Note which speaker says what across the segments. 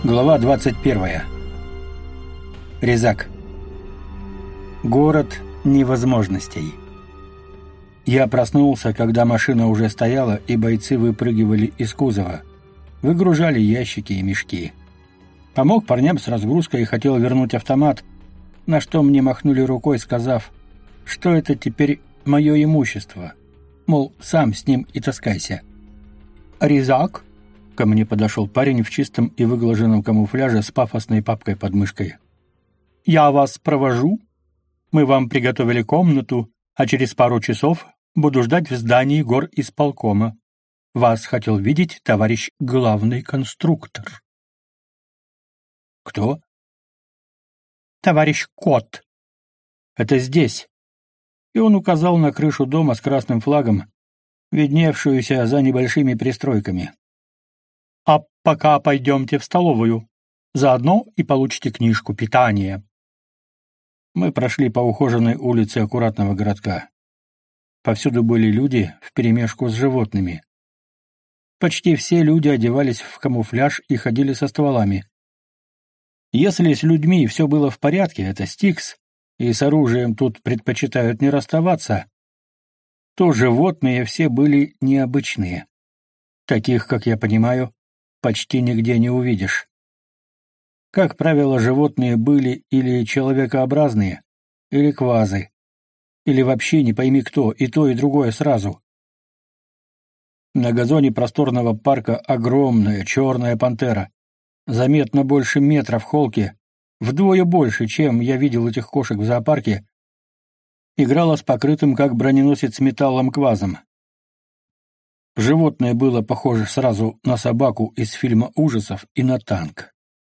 Speaker 1: Глава 21. Резак. Город невозможностей. Я проснулся, когда машина уже стояла, и бойцы выпрыгивали из кузова. Выгружали ящики и мешки. Помог парням с разгрузкой и хотел вернуть автомат, на что мне махнули рукой, сказав, что это теперь мое имущество. Мол, сам с ним и таскайся. «Резак?» Ко мне подошел парень в чистом и выглаженном камуфляже с пафосной папкой под мышкой. «Я вас провожу. Мы вам приготовили комнату, а через пару часов буду ждать в здании горисполкома. Вас хотел видеть товарищ главный конструктор». «Кто?» «Товарищ Кот. Это здесь». И он указал на крышу дома с красным флагом, видневшуюся за небольшими пристройками. «А пока пойдемте в столовую. Заодно и получите книжку питания». Мы прошли по ухоженной улице аккуратного городка. Повсюду были люди вперемешку с животными. Почти все люди одевались в камуфляж и ходили со стволами. Если с людьми все было в порядке, это Стикс, и с оружием тут предпочитают не расставаться, то животные все были необычные. Таких, как я понимаю, почти нигде не увидишь. Как правило, животные были или человекообразные, или квазы, или вообще не пойми кто, и то, и другое сразу. На газоне просторного парка огромная черная пантера, заметно больше метра в холке, вдвое больше, чем я видел этих кошек в зоопарке, играла с покрытым как броненосец металлом квазом. Животное было похоже сразу на собаку из фильма ужасов и на танк.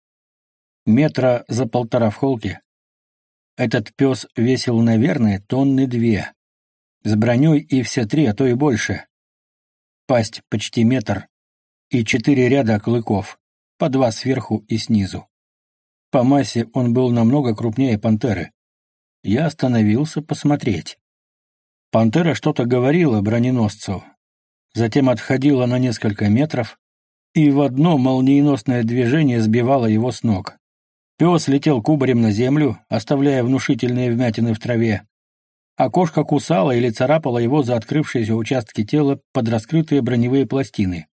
Speaker 1: Метра за 1,5 в холке. Этот пес весил, наверное, 2 тонны, с броней и все 3, а то и больше. Пасть почти метр и 4 ряда клыков, по 2 сверху и снизу. По массе он был намного крупнее пантеры. Я остановился посмотреть. Пантера что-то говорила броненосцу, затем отходила на несколько метров, и в одно молниеносное движение сбивала его с ног. Пес летел кубарем на землю, оставляя внушительные вмятины в траве, а кошка кусала или царапала его за открывшиеся участки тела под раскрытые броневые пластины.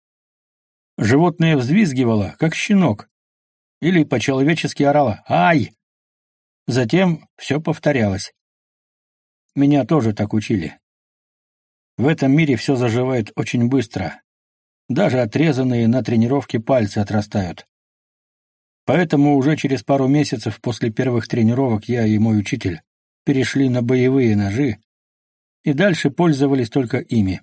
Speaker 1: Животное взвизгивало, как щенок, или по-человечески орало «Ай!». Затем все повторялось. Меня тоже так учили. В этом мире все заживает очень быстро. Даже отрезанные на тренировке пальцы отрастают. Поэтому уже через пару месяцев после первых тренировок я и мой учитель перешли на боевые ножи и дальше пользовались только ими.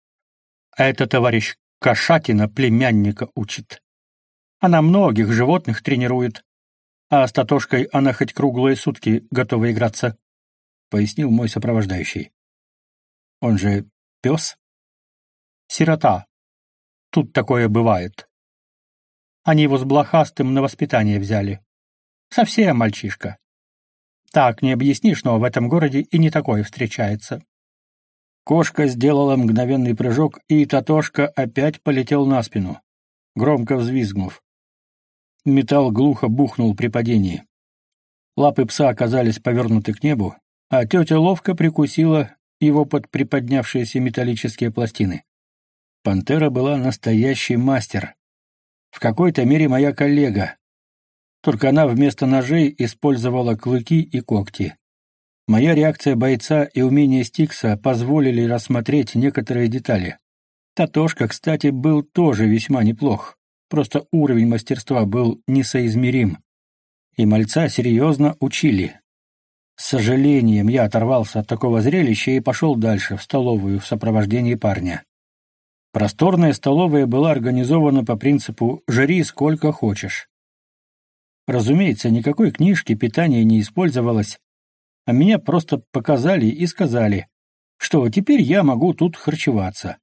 Speaker 1: А это товарищ Кошатина племянника учит. Она многих животных тренирует, а с Татошкой она хоть круглые сутки готова играться, — пояснил мой сопровождающий. Он же пес? Сирота. Тут такое бывает. Они его с блохастым на воспитание взяли. Совсем мальчишка. Так не объяснишь, но в этом городе и не такое встречается. Кошка сделала мгновенный прыжок, и Татошка опять полетел на спину, громко взвизгнув. Металл глухо бухнул при падении. Лапы пса оказались повернуты к небу, а тетя ловко прикусила его под приподнявшиеся металлические пластины. Пантера была настоящий мастер. В какой-то мере моя коллега. Только она вместо ножей использовала клыки и когти. Моя реакция бойца и умение Стикса позволили рассмотреть некоторые детали. Татошка, кстати, был тоже весьма неплох. Просто уровень мастерства был несоизмерим. И мальца серьезно учили. С сожалением я оторвался от такого зрелища и пошел дальше, в столовую, в сопровождении парня. Просторная столовая была организована по принципу «жри сколько хочешь». Разумеется, никакой книжки питания не использовалось, а меня просто показали и сказали, что теперь я могу тут харчеваться.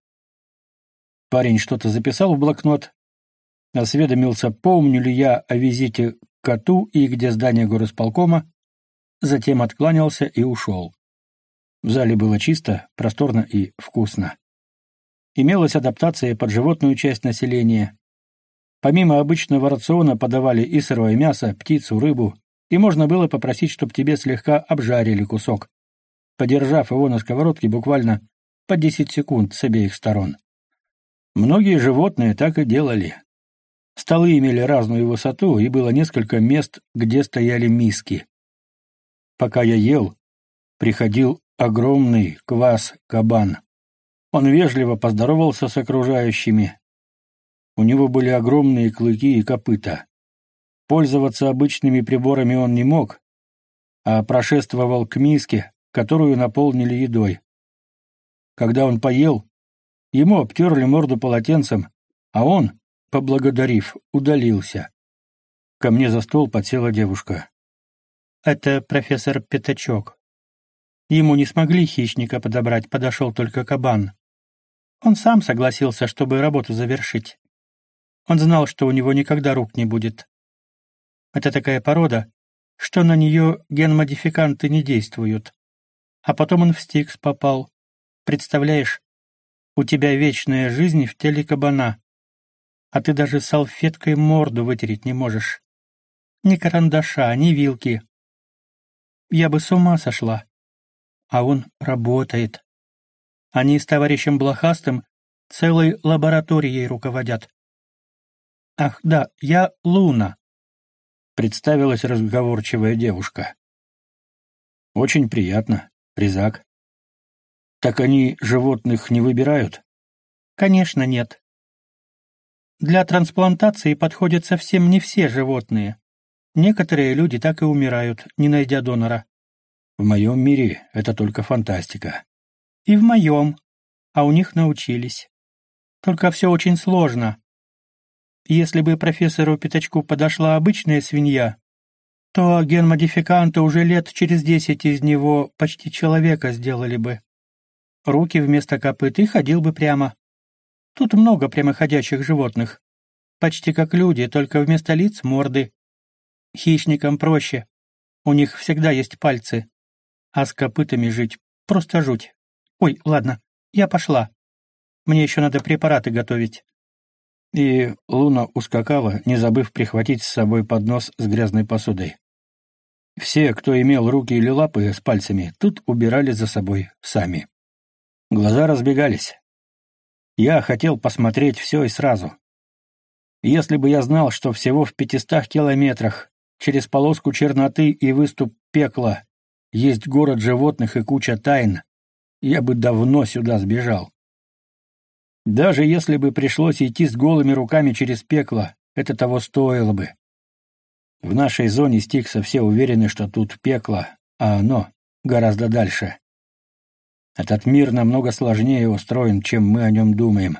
Speaker 1: Парень что-то записал в блокнот, осведомился, помню ли я о визите к коту и где здание горисполкома, затем откланялся и ушел. В зале было чисто, просторно и вкусно. Имелась адаптация под животную часть населения. Помимо обычного рациона подавали и сырое мясо, птицу, рыбу, и можно было попросить, чтобы тебе слегка обжарили кусок, подержав его на сковородке буквально по 10 секунд с обеих сторон. Многие животные так и делали. Столы имели разную высоту, и было несколько мест, где стояли миски. Пока я ел, приходил огромный квас-кабан. Он вежливо поздоровался с окружающими. У него были огромные клыки и копыта. Пользоваться обычными приборами он не мог, а прошествовал к миске, которую наполнили едой. Когда он поел, ему обтерли морду полотенцем, а он, поблагодарив, удалился. Ко мне за стол подсела девушка. «Это профессор Пятачок. Ему не смогли хищника подобрать, подошел только кабан. Он сам согласился, чтобы работу завершить. Он знал, что у него никогда рук не будет. Это такая порода, что на нее генмодификанты не действуют. А потом он в Стикс попал. Представляешь, у тебя вечная жизнь в теле кабана, а ты даже салфеткой морду вытереть не можешь. Ни карандаша, ни вилки. Я бы с ума сошла. А он работает. Они с товарищем Блохастым целой лабораторией руководят. Ах, да, я Луна, представилась разговорчивая девушка. Очень приятно, Резак. Так они животных не выбирают? Конечно, нет. Для трансплантации подходят совсем не все животные. Некоторые люди так и умирают, не найдя донора. В моем мире это только фантастика. И в моем. А у них научились. Только все очень сложно. Если бы профессору Пятачку подошла обычная свинья, то генмодификанты уже лет через 10 из него почти человека сделали бы. Руки вместо копыт и ходил бы прямо. Тут много прямоходящих животных. Почти как люди, только вместо лиц — морды. Хищникам проще. У них всегда есть пальцы. А с копытами жить — просто жуть. Ой, ладно, я пошла. Мне еще надо препараты готовить. И Луна ускакала, не забыв прихватить с собой поднос с грязной посудой. Все, кто имел руки или лапы с пальцами, тут убирали за собой сами. Глаза разбегались. Я хотел посмотреть все и сразу. Если бы я знал, что всего в 500 километрах, через полоску черноты и выступ пекла, есть город животных и куча тайн, я бы давно сюда сбежал. Даже если бы пришлось идти с голыми руками через пекло, это того стоило бы. В нашей зоне Стикса все уверены, что тут пекло, а оно гораздо дальше. Этот мир намного сложнее устроен, чем мы о нем думаем.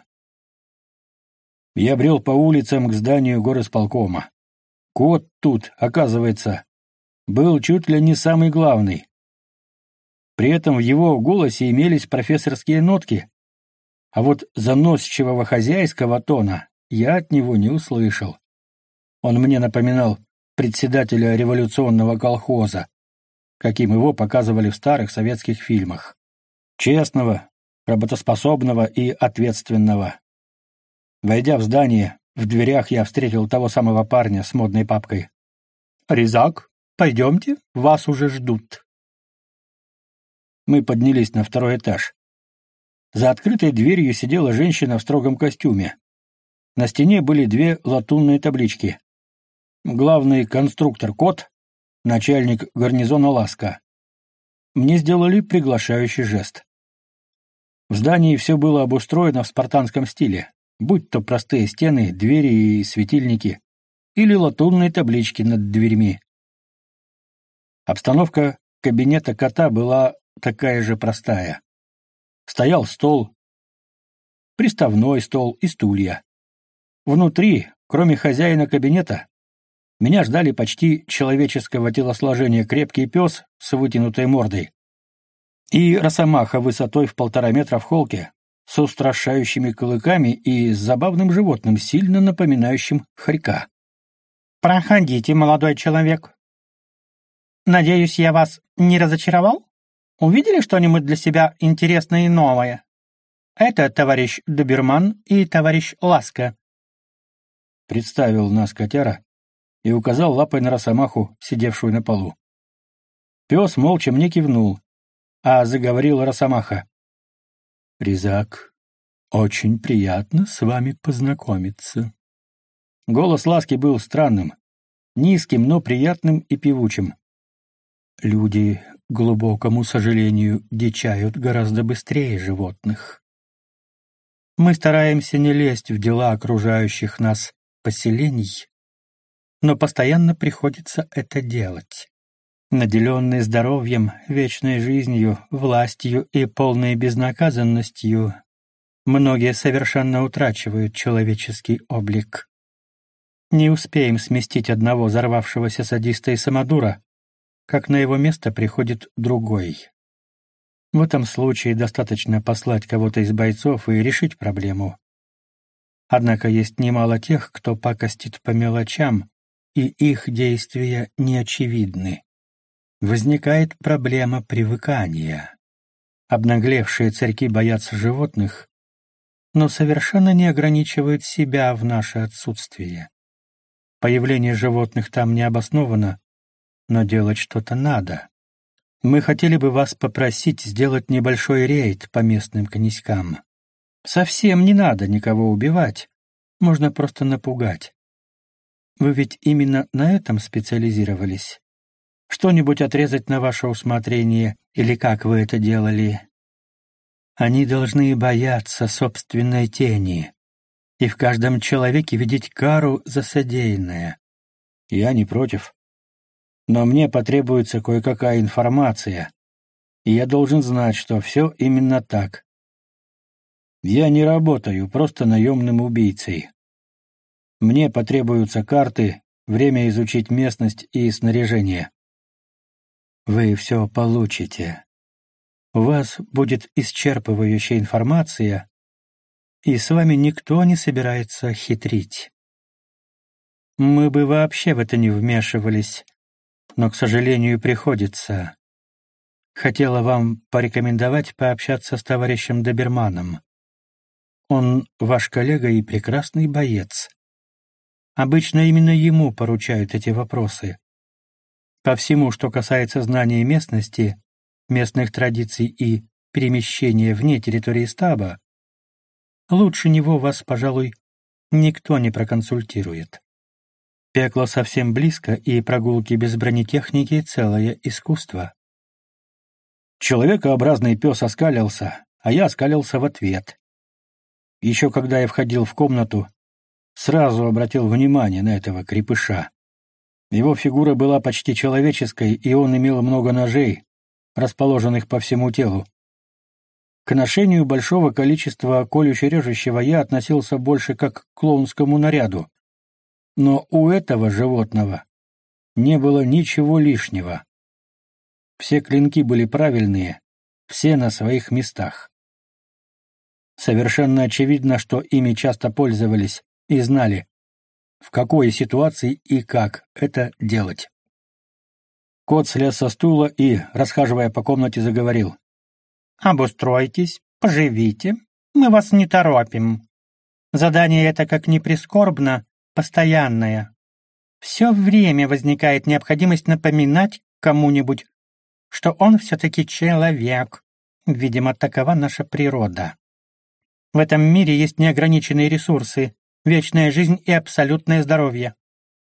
Speaker 1: Я брел по улицам к зданию горосполкома. Кот тут, оказывается, был чуть ли не самый главный. При этом в его голосе имелись профессорские нотки, а вот заносчивого хозяйского тона я от него не услышал. Он мне напоминал председателя революционного колхоза, каким его показывали в старых советских фильмах. Честного, работоспособного и ответственного. Войдя в здание, в дверях я встретил того самого парня с модной папкой. «Резак, пойдемте, вас уже ждут». Мы поднялись на второй этаж. За открытой дверью сидела женщина в строгом костюме. На стене были 2 латунные таблички. Главный конструктор Кот, начальник гарнизона Ласка. Мне сделали приглашающий жест. В здании все было обустроено в спартанском стиле, будь то простые стены, двери и светильники, или латунные таблички над дверьми. Обстановка кабинета Кота была такая же простая. Стоял стол, приставной стол и стулья. Внутри, кроме хозяина кабинета, меня ждали почти человеческого телосложения крепкий пес с вытянутой мордой и росомаха высотой в 1,5 метра в холке, с устрашающими клыками и с забавным животным, сильно напоминающим хорька. «Проходите, молодой человек. Надеюсь, я вас не разочаровал? Увидели что-нибудь для себя интересное и новое? Это товарищ Доберман и товарищ Ласка. представил нас котяра и указал лапой на росомаху, сидевшую на полу. Пес молча мне кивнул, а заговорил росомаха. «Резак, очень приятно с вами познакомиться». Голос Ласки был странным, низким, но приятным и певучим. «Люди, к глубокому сожалению, дичают гораздо быстрее животных. Мы стараемся не лезть в дела окружающих нас поселений, но постоянно приходится это делать. Наделенные здоровьем, вечной жизнью, властью и полной безнаказанностью, многие совершенно утрачивают человеческий облик. Не успеем сместить одного взорвавшегося садиста и самодура, как на его место приходит другой. В этом случае достаточно послать кого-то из бойцов и решить проблему. Однако есть немало тех, кто пакостит по мелочам, и их действия неочевидны. Возникает проблема привыкания. Обнаглевшие царьки боятся животных, но совершенно не ограничивают себя в наше отсутствие. Появление животных там не обосновано, но делать что-то надо. Мы хотели бы вас попросить сделать небольшой рейд по местным князькам. Совсем не надо никого убивать, можно просто напугать. Вы ведь именно на этом специализировались? Что-нибудь отрезать на ваше усмотрение, или как вы это делали? Они должны бояться собственной тени и в каждом человеке видеть кару за содеянное. Я не против. Но мне потребуется кое-какая информация, и я должен знать, что все именно так. Я не работаю просто наемным убийцей. Мне потребуются карты, время изучить местность и снаряжение. Вы все получите. У вас будет исчерпывающая информация, и с вами никто не собирается хитрить. Мы бы вообще в это не вмешивались, но, к сожалению, приходится. Хотела вам порекомендовать пообщаться с товарищем Доберманом. Он ваш коллега и прекрасный боец. Обычно именно ему поручают эти вопросы. По всему, что касается знания местности, местных традиций и перемещения вне территории стаба, лучше него вас, пожалуй, никто не проконсультирует. Пекло совсем близко, и прогулки без бронетехники — целое искусство. Человекообразный пес оскалился, а я оскалился в ответ. Еще когда я входил в комнату, сразу обратил внимание на этого крепыша. Его фигура была почти человеческой, и он имел много ножей, расположенных по всему телу. К ношению большого количества колюще-режущего я относился больше как к клоунскому наряду. Но у этого животного не было ничего лишнего. Все клинки были правильные, все на своих местах. Совершенно очевидно, что ими часто пользовались и знали, в какой ситуации и как это делать. Кот слез со стула и, расхаживая по комнате, заговорил. «Обустройтесь, поживите, мы вас не торопим. Задание это, как ни прискорбно, постоянное. Все время возникает необходимость напоминать кому-нибудь, что он все-таки человек. Видимо, такова наша природа. В этом мире есть неограниченные ресурсы, вечная жизнь и абсолютное здоровье.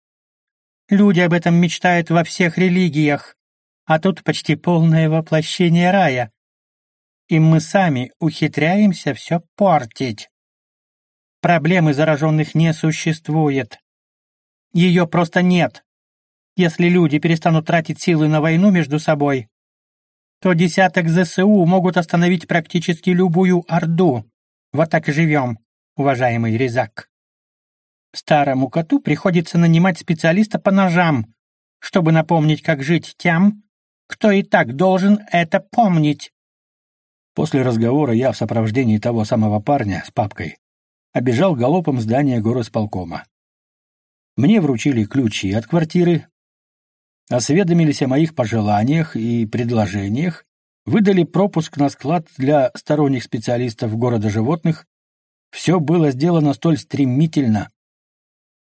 Speaker 1: Люди об этом мечтают во всех религиях, а тут почти полное воплощение рая. И мы сами ухитряемся все портить. Проблемы зараженных не существует. Ее просто нет. Если люди перестанут тратить силы на войну между собой, то десяток ЗСУ могут остановить практически любую орду. Вот так и живем, уважаемый Резак. Старому коту приходится нанимать специалиста по ножам, чтобы напомнить, как жить тем, кто и так должен это помнить. После разговора я в сопровождении того самого парня с папкой обежал галопом здание горосполкома. Мне вручили ключи от квартиры, осведомились о моих пожеланиях и предложениях, выдали пропуск на склад для сторонних специалистов города животных. Все было сделано столь стремительно,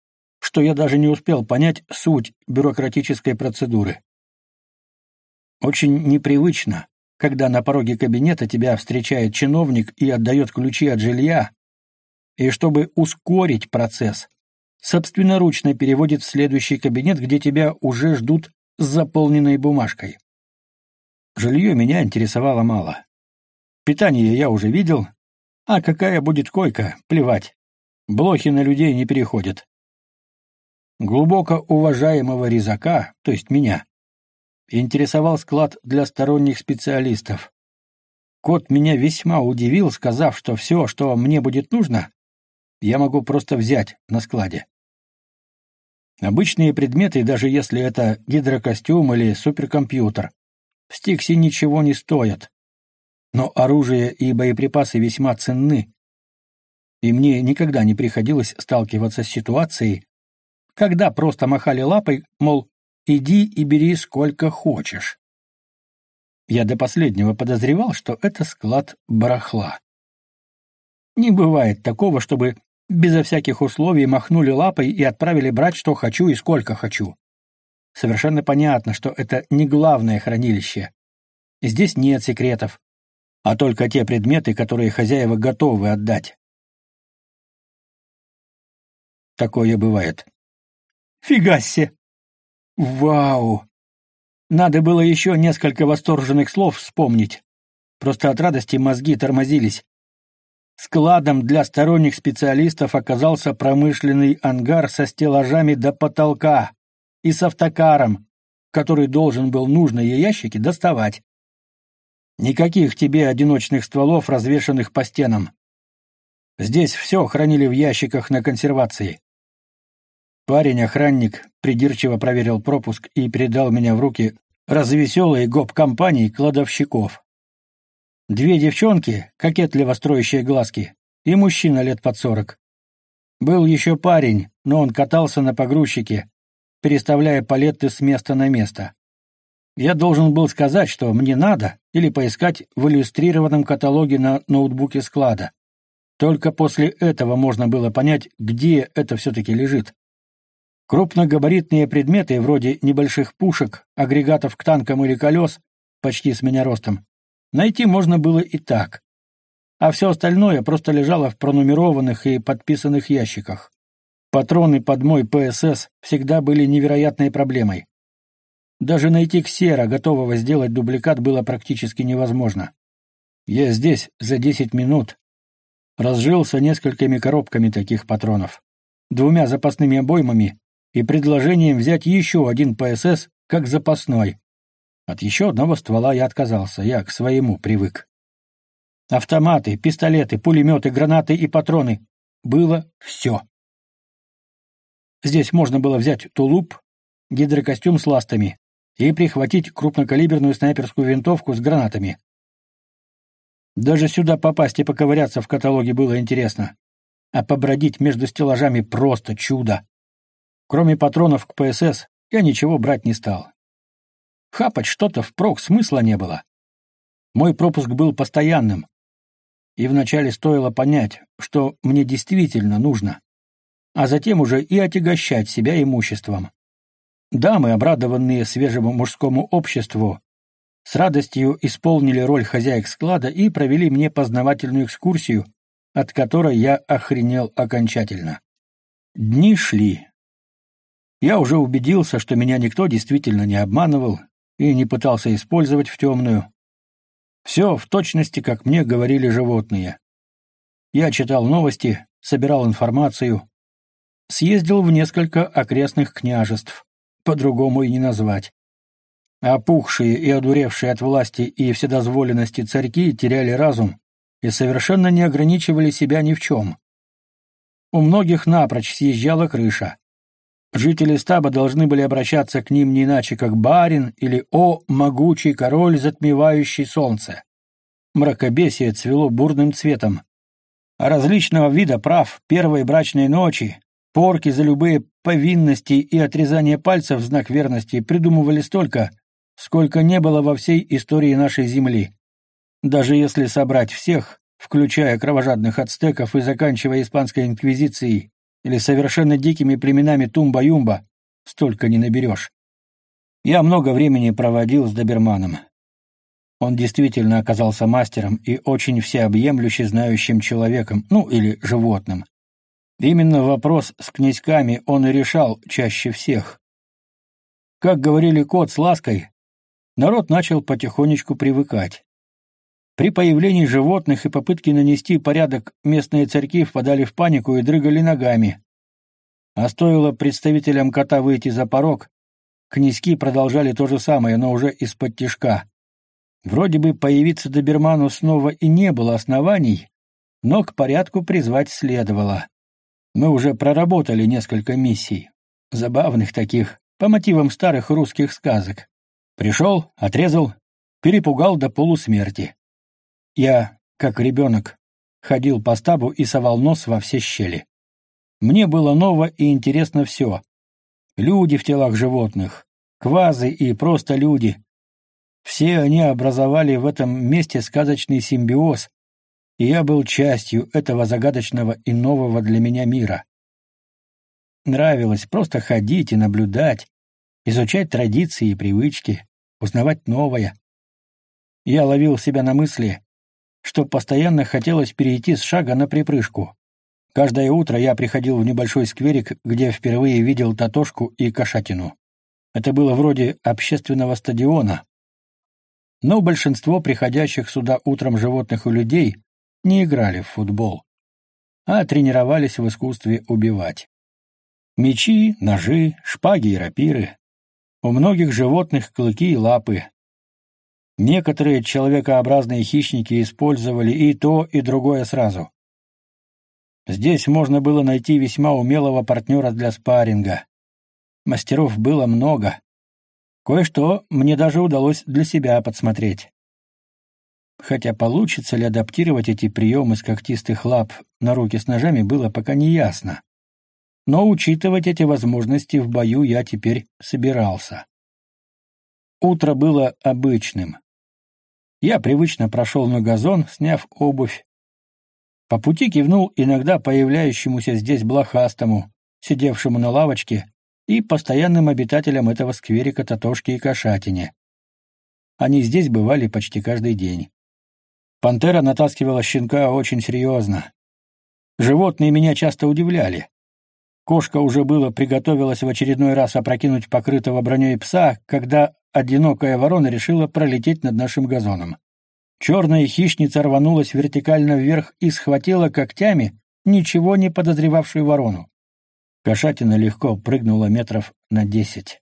Speaker 1: что я даже не успел понять суть бюрократической процедуры. Очень непривычно, когда на пороге кабинета тебя встречает чиновник и отдает ключи от жилья, и чтобы ускорить процесс, собственноручно переводит в следующий кабинет, где тебя уже ждут с заполненной бумажкой. Жилье меня интересовало мало. Питание я уже видел, а какая будет койка, плевать. Блохи на людей не переходят. Глубоко уважаемого резака, то есть меня, интересовал склад для сторонних специалистов. Кот меня весьма удивил, сказав, что все, что мне будет нужно, я могу просто взять на складе. Обычные предметы, даже если это гидрокостюм или суперкомпьютер, в Стиксе ничего не стоят. Но оружие и боеприпасы весьма ценны. И мне никогда не приходилось сталкиваться с ситуацией, когда просто махали лапой, мол, иди и бери сколько хочешь. Я до последнего подозревал, что это склад барахла. Не бывает такого, чтобы безо всяких условий махнули лапой и отправили брать, что хочу и сколько хочу. Совершенно понятно, что это не главное хранилище. Здесь нет секретов, а только те предметы, которые хозяева готовы отдать. Такое бывает. Фига себе! Вау! Надо было еще несколько восторженных слов вспомнить. Просто от радости мозги тормозились. Складом для сторонних специалистов оказался промышленный ангар со стеллажами до потолка и с автокаром, который должен был нужные ящики доставать. Никаких тебе одиночных стволов, развешанных по стенам. Здесь все хранили в ящиках на консервации. Парень-охранник придирчиво проверил пропуск и передал меня в руки развеселой гоп-компании кладовщиков. 2 девчонки, кокетливо строящие глазки, и мужчина лет под 40. Был еще парень, но он катался на погрузчике, переставляя палеты с места на место. Я должен был сказать, что мне надо, или поискать в иллюстрированном каталоге на ноутбуке склада. Только после этого можно было понять, где это все-таки лежит. Крупногабаритные предметы, вроде небольших пушек, агрегатов к танкам или колес, почти с меня ростом, найти можно было и так. А все остальное просто лежало в пронумерованных и подписанных ящиках. Патроны под мой ПСС всегда были невероятной проблемой. Даже найти ксера, готового сделать дубликат, было практически невозможно. Я здесь за 10 минут разжился несколькими коробками таких патронов, 2 запасными обоймами и предложением взять еще один ПСС как запасной. От еще одного ствола я отказался, я к своему привык. Автоматы, пистолеты, пулеметы, гранаты и патроны. Было все. Здесь можно было взять тулуп, гидрокостюм с ластами и прихватить крупнокалиберную снайперскую винтовку с гранатами. Даже сюда попасть и поковыряться в каталоге было интересно. А побродить между стеллажами просто чудо. Кроме патронов к ПСС, я ничего брать не стал. Хапать что-то впрок смысла не было. Мой пропуск был постоянным, и вначале стоило понять, что мне действительно нужно, а затем уже и отягощать себя имуществом. Дамы, обрадованные свежему мужскому обществу, с радостью исполнили роль хозяек склада и провели мне познавательную экскурсию, от которой я охренел окончательно. Дни шли. Я уже убедился, что меня никто действительно не обманывал и не пытался использовать в темную. Все в точности, как мне говорили животные. Я читал новости, собирал информацию, съездил в несколько окрестных княжеств, по-другому и не назвать. Опухшие и одуревшие от власти и вседозволенности царьки теряли разум и совершенно не ограничивали себя ни в чем. У многих напрочь съезжала крыша. Жители стаба должны были обращаться к ним не иначе, как барин или «О, могучий король, затмевающий солнце». Мракобесие цвело бурным цветом. А различного вида прав первой брачной ночи, порки за любые повинности и отрезание пальцев в знак верности придумывали столько, сколько не было во всей истории нашей земли. Даже если собрать всех, включая кровожадных ацтеков и заканчивая испанской инквизицией, или совершенно дикими племенами Тумба-Юмба, столько не наберешь. Я много времени проводил с доберманом. Он действительно оказался мастером и очень всеобъемлюще знающим человеком, ну или животным. Именно вопрос с князьками он и решал чаще всех. Как говорили кот с лаской, народ начал потихонечку привыкать. При появлении животных и попытке нанести порядок местные царьки впадали в панику и дрыгали ногами. А стоило представителям кота выйти за порог, князьки продолжали то же самое, но уже из-под тишка. Вроде бы появиться доберману снова и не было оснований, но к порядку призвать следовало. Мы уже проработали несколько миссий, забавных таких, по мотивам старых русских сказок. Пришел, отрезал, перепугал до полусмерти. Я, как ребенок, ходил по стабу и совал нос во все щели. Мне было ново и интересно все. Люди в телах животных, квазы и просто люди. Все они образовали в этом месте сказочный симбиоз, и я был частью этого загадочного и нового для меня мира. Нравилось просто ходить и наблюдать, изучать традиции и привычки, узнавать новое. Я ловил себя на мысли, что постоянно хотелось перейти с шага на припрыжку. Каждое утро я приходил в небольшой скверик, где впервые видел Татошку и Кошатину. Это было вроде общественного стадиона. Но большинство приходящих сюда утром животных и людей не играли в футбол, а тренировались в искусстве убивать. Мечи, ножи, шпаги и рапиры. У многих животных клыки и лапы. Некоторые человекообразные хищники использовали и то, и другое сразу. Здесь можно было найти весьма умелого партнера для спарринга. Мастеров было много. Кое-что мне даже удалось для себя подсмотреть. Хотя получится ли адаптировать эти приемы с когтистых лап на руки с ножами, было пока не ясно. Но учитывать эти возможности в бою я теперь собирался. Утро было обычным. Я привычно прошел на газон, сняв обувь. По пути кивнул иногда появляющемуся здесь блохастому, сидевшему на лавочке, и постоянным обитателям этого скверика Татошке и Кошатине. Они здесь бывали почти каждый день. Пантера натаскивала щенка очень серьезно. Животные меня часто удивляли. Кошка уже было приготовилась в очередной раз опрокинуть покрытого броней пса, когда одинокая ворона решила пролететь над нашим газоном. Черная хищница рванулась вертикально вверх и схватила когтями ничего не подозревавшую ворону. Кошатина легко прыгнула метров на 10.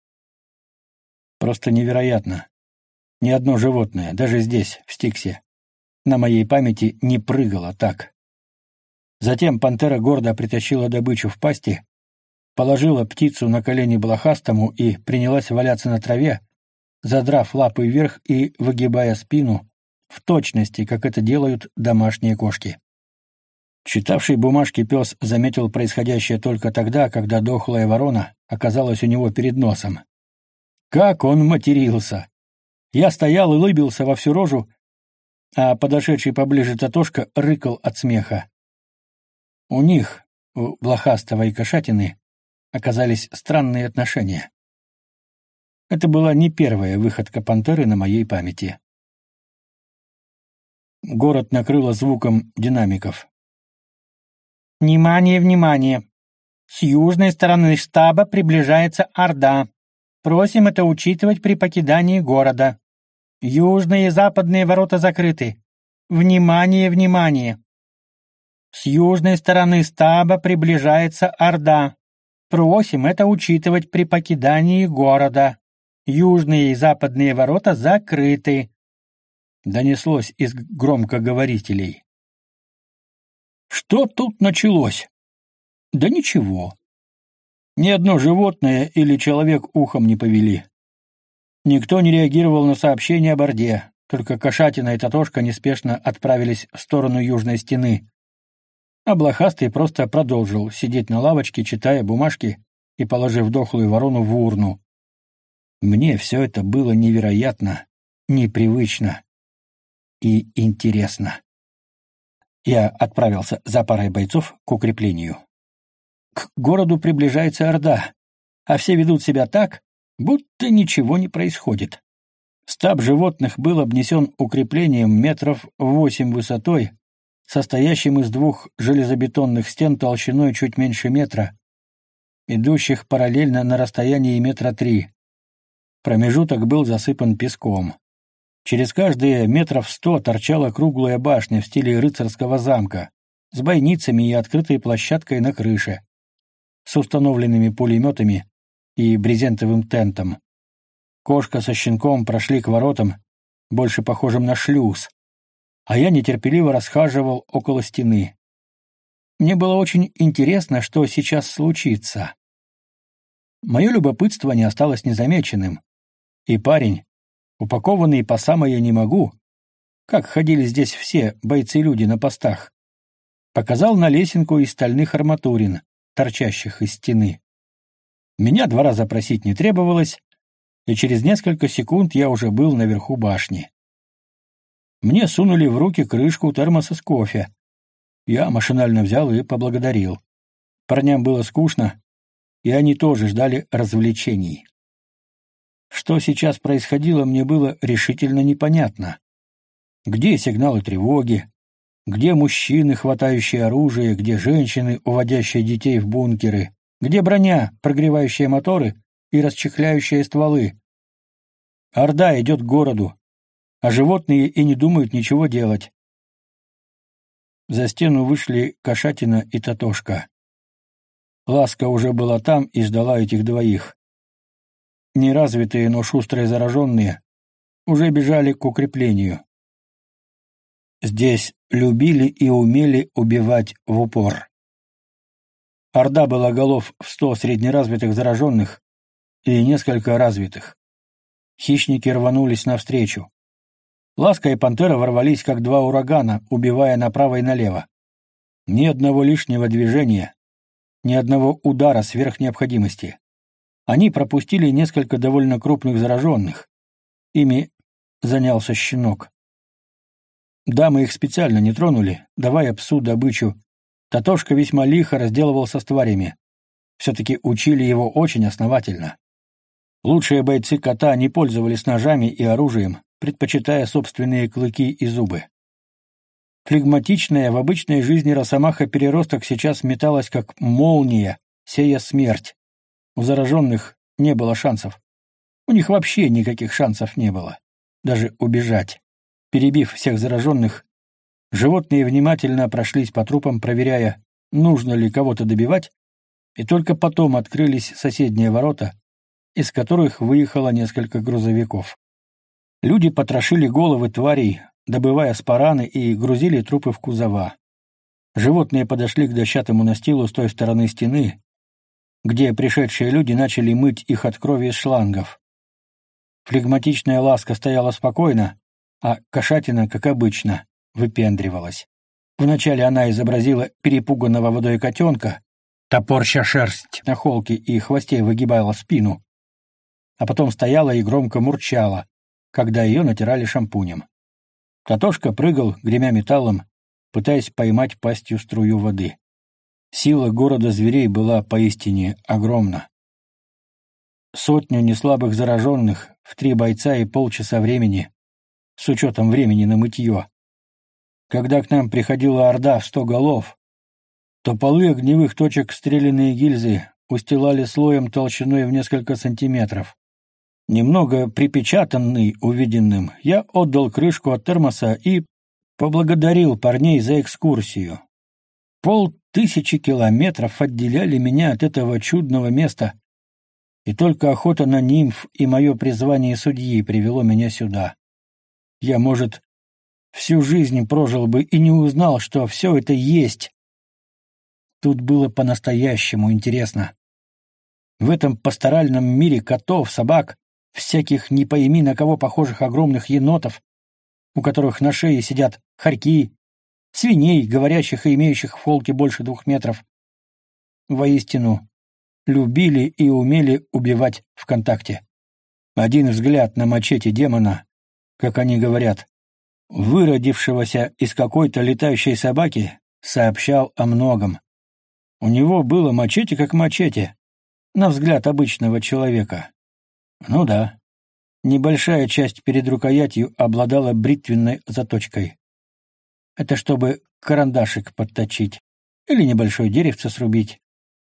Speaker 1: Просто невероятно. Ни одно животное, даже здесь, в Стиксе, на моей памяти не прыгало так. Затем пантера гордо притащила добычу в пасти, положила птицу на колени блохастому и принялась валяться на траве, задрав лапы вверх и выгибая спину, в точности, как это делают домашние кошки. Читавший бумажки пес заметил происходящее только тогда, когда дохлая ворона оказалась у него перед носом. Как он матерился! Я стоял и лыбился во всю рожу, а подошедший поближе Татошка рыкал от смеха. У них, у блохастого и Кошатины, оказались странные отношения. Это была не первая выходка пантеры на моей памяти. Город накрыло звуком динамиков.
Speaker 2: «Внимание, внимание! С южной стороны штаба приближается Орда. Просим это учитывать при покидании города. Южные и западные ворота закрыты. Внимание, внимание! С южной стороны штаба приближается Орда. Просим это учитывать при покидании города. Южные и западные ворота закрыты», — донеслось из громкоговорителей. Что тут началось? Да ничего. Ни одно животное или человек ухом не повели. Никто не реагировал на сообщение о Орде, только Кошатина и Татошка неспешно отправились в сторону южной стены. А блохастый просто продолжил сидеть на лавочке, читая бумажки и положив дохлую ворону в урну. Мне все это было невероятно, непривычно и интересно. Я отправился за парой бойцов к укреплению.
Speaker 1: к городу приближается орда, а все ведут себя так, будто ничего не происходит. Стаб животных был обнесен укреплением метров 8 высотой, состоящим из 2 железобетонных стен толщиной чуть меньше метра, идущих параллельно на расстоянии 3 метра. Промежуток был засыпан песком. Через каждые 100 метров торчала круглая башня в стиле рыцарского замка, с бойницами и открытой площадкой на крыше, с установленными пулеметами и брезентовым тентом. Кошка со щенком прошли к воротам, больше похожим на шлюз, а я нетерпеливо расхаживал около стены. Мне было очень интересно, что сейчас случится. Мое любопытство не осталось незамеченным, и парень, упакованный по самое не могу, как ходили здесь все бойцы-люди на постах, показал на лесенку из стальных арматурин, торчащих из стены. Меня 2 раза просить не требовалось, и через несколько секунд я уже был наверху башни. Мне сунули в руки крышку термоса с кофе. Я машинально взял и поблагодарил. Парням было скучно, и они тоже ждали развлечений. Что сейчас происходило, мне было решительно непонятно. Где сигналы тревоги? Где мужчины, хватающие оружие? Где женщины, уводящие детей в бункеры? Где броня, прогревающая моторы и расчехляющая стволы? Орда идет к городу, а животные и не думают ничего делать. За стену вышли Кошатина и Татошка. Ласка уже была там и ждала этих 2. Неразвитые, но шустрые зараженные уже бежали к укреплению. Здесь любили и умели убивать в упор. Орда была голов в 100 среднеразвитых зараженных и несколько развитых. Хищники рванулись навстречу. Ласка и Пантера ворвались, как 2 урагана, убивая направо и налево. Ни одного лишнего движения, ни одного удара сверх необходимости. Они пропустили несколько довольно крупных зараженных. Ими занялся щенок. Дамы их специально не тронули, давая псу добычу. Татошка весьма лихо разделывался с тварями. Все-таки учили его очень основательно. Лучшие бойцы кота не пользовались ножами и оружием, предпочитая собственные клыки и зубы. Флегматичная в обычной жизни росомаха-переросток сейчас металась как молния, сея смерть. У зараженных не было шансов. У них вообще никаких шансов не было. Даже убежать. Перебив всех зараженных, животные внимательно прошлись по трупам, проверяя, нужно ли кого-то добивать, и только потом открылись соседние ворота, из которых выехало несколько грузовиков. Люди потрошили головы тварей, добывая спараны, и грузили трупы в кузова. Животные подошли к дощатому настилу с той стороны стены, где пришедшие люди начали мыть их от крови из шлангов. Флегматичная Ласка стояла спокойно, а Кошатина, как обычно, выпендривалась. Вначале она изобразила перепуганного водой котенка, топорща шерсть на холке и хвосте выгибала спину, а потом стояла и громко мурчала, когда ее натирали шампунем. Татошка прыгал, гремя металлом, пытаясь поймать пастью струю воды. Сила города зверей была поистине огромна. 100 неслабых зараженных в 3 бойца и полчаса времени, с учетом времени на мытье. Когда к нам приходила орда в 100 голов, то полы огневых точек стрелянные гильзы устилали слоем толщиной в несколько сантиметров. Немного припечатанный увиденным, я отдал крышку от термоса и поблагодарил парней за экскурсию. 500 километров отделяли меня от этого чудного места, и только охота на нимф и мое призвание судьи привело меня сюда. Я, может, всю жизнь прожил бы и не узнал, что все это есть. Тут было по-настоящему интересно. В этом пасторальном мире котов, собак, всяких не пойми на кого похожих огромных енотов, у которых на шее сидят хорьки, свиней, говорящих и имеющих в холке больше 2 метров. Воистину, любили и умели убивать ВКонтакте. Один взгляд на мачете демона, как они говорят, выродившегося из какой-то летающей собаки, сообщал о многом. У него было мачете как мачете, на взгляд обычного человека. Ну да, небольшая часть перед рукоятью обладала бритвенной заточкой. Это чтобы карандашик подточить или небольшое деревце срубить.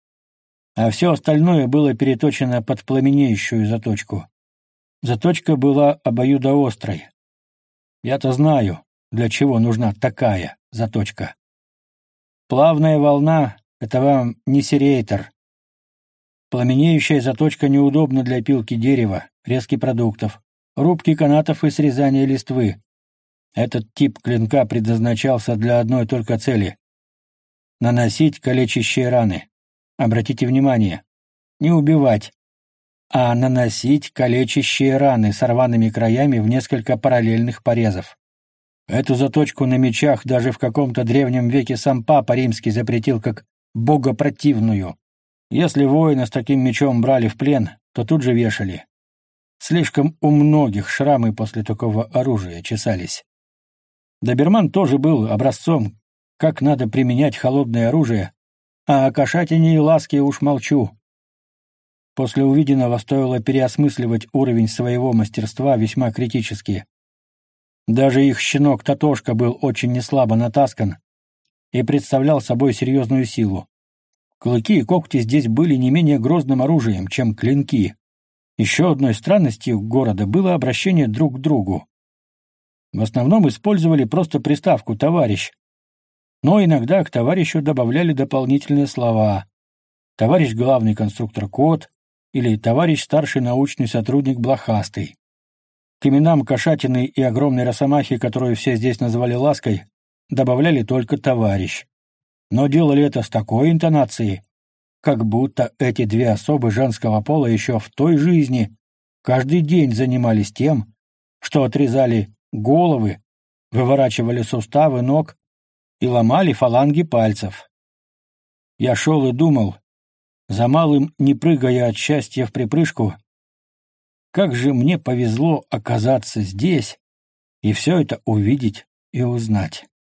Speaker 1: А все остальное было переточено под пламенеющую заточку. Заточка была обоюдоострой. Я-то знаю, для чего нужна такая заточка. Плавная волна — это вам не серейтор. Пламенеющая заточка неудобна для пилки дерева, резки продуктов, рубки канатов и срезания листвы. Этот тип клинка предназначался для одной только цели — наносить калечащие раны. Обратите внимание, не убивать, а наносить калечащие раны с рваными краями в несколько параллельных порезов. Эту заточку на мечах даже в каком-то древнем веке сам Папа Римский запретил как богопротивную. Если воина с таким мечом брали в плен, то тут же вешали. Слишком у многих шрамы после такого оружия чесались. Доберман тоже был образцом, как надо применять холодное оружие, а о кошатине и ласке уж молчу. После увиденного стоило переосмысливать уровень своего мастерства весьма критически. Даже их щенок Татошка был очень неслабо натаскан и представлял собой серьезную силу. Клыки и когти здесь были не менее грозным оружием, чем клинки. Еще одной странностью города было обращение друг к другу. В основном использовали просто приставку «товарищ», но иногда к товарищу добавляли дополнительные слова «товарищ главный конструктор Кот» или «товарищ старший научный сотрудник Блохастый». К именам кошатины и огромной росомахи, которую все здесь назвали лаской, добавляли только «товарищ». Но делали это с такой интонацией, как будто эти две особы женского пола еще в той жизни каждый день занимались тем, что отрезали головы, выворачивали суставы ног и ломали фаланги пальцев. Я шел и думал, за малым не прыгая от счастья в припрыжку, как же мне повезло оказаться здесь и все это увидеть и узнать.